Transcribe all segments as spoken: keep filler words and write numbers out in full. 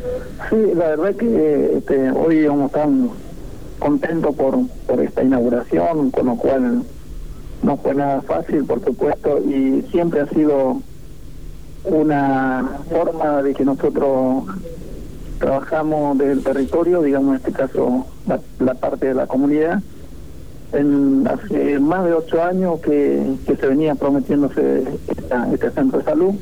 Sí, la verdad que este, hoy estamos tan contentos por, por esta inauguración, con lo cual no fue nada fácil, por supuesto, y siempre ha sido una forma de que nosotros trabajamos del territorio, digamos en este caso la, la parte de la comunidad. En, hace más de ocho años que, que se venía prometiéndose esta, este centro de salud.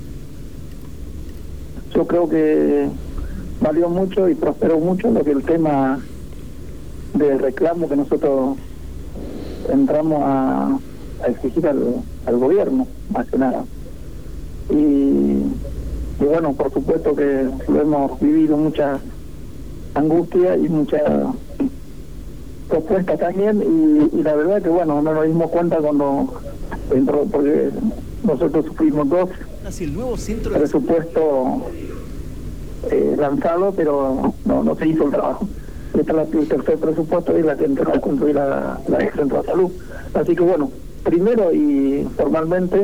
Yo creo que valió mucho y prosperó mucho lo que el tema del reclamo que nosotros entramos a, a exigir al, al gobierno, más que nada. Y, y bueno, por supuesto que lo hemos vivido mucha angustia y mucha propuesta también, y, y la verdad que bueno, no nos dimos cuenta cuando entró, porque nosotros sufrimos dos el nuevo centro de... presupuestos eh, lanzados, pero no, no se hizo el trabajo. Este es el tercer presupuesto y la que entró a construir la, la ex centro de salud. Así que bueno, primero y formalmente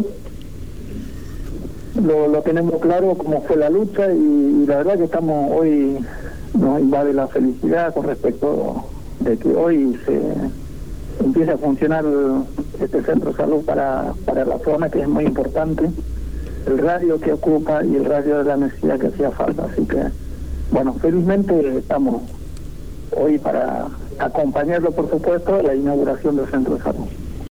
lo, lo tenemos claro cómo fue la lucha, y, y la verdad que estamos hoy, nos invade la felicidad con respecto de que hoy se empiece a funcionar este centro de salud para, para la zona, que es muy importante, el radio que ocupa y el radio de la necesidad que hacía falta. Así que, bueno, felizmente estamos hoy para acompañarlo, por supuesto, la inauguración del centro de salud.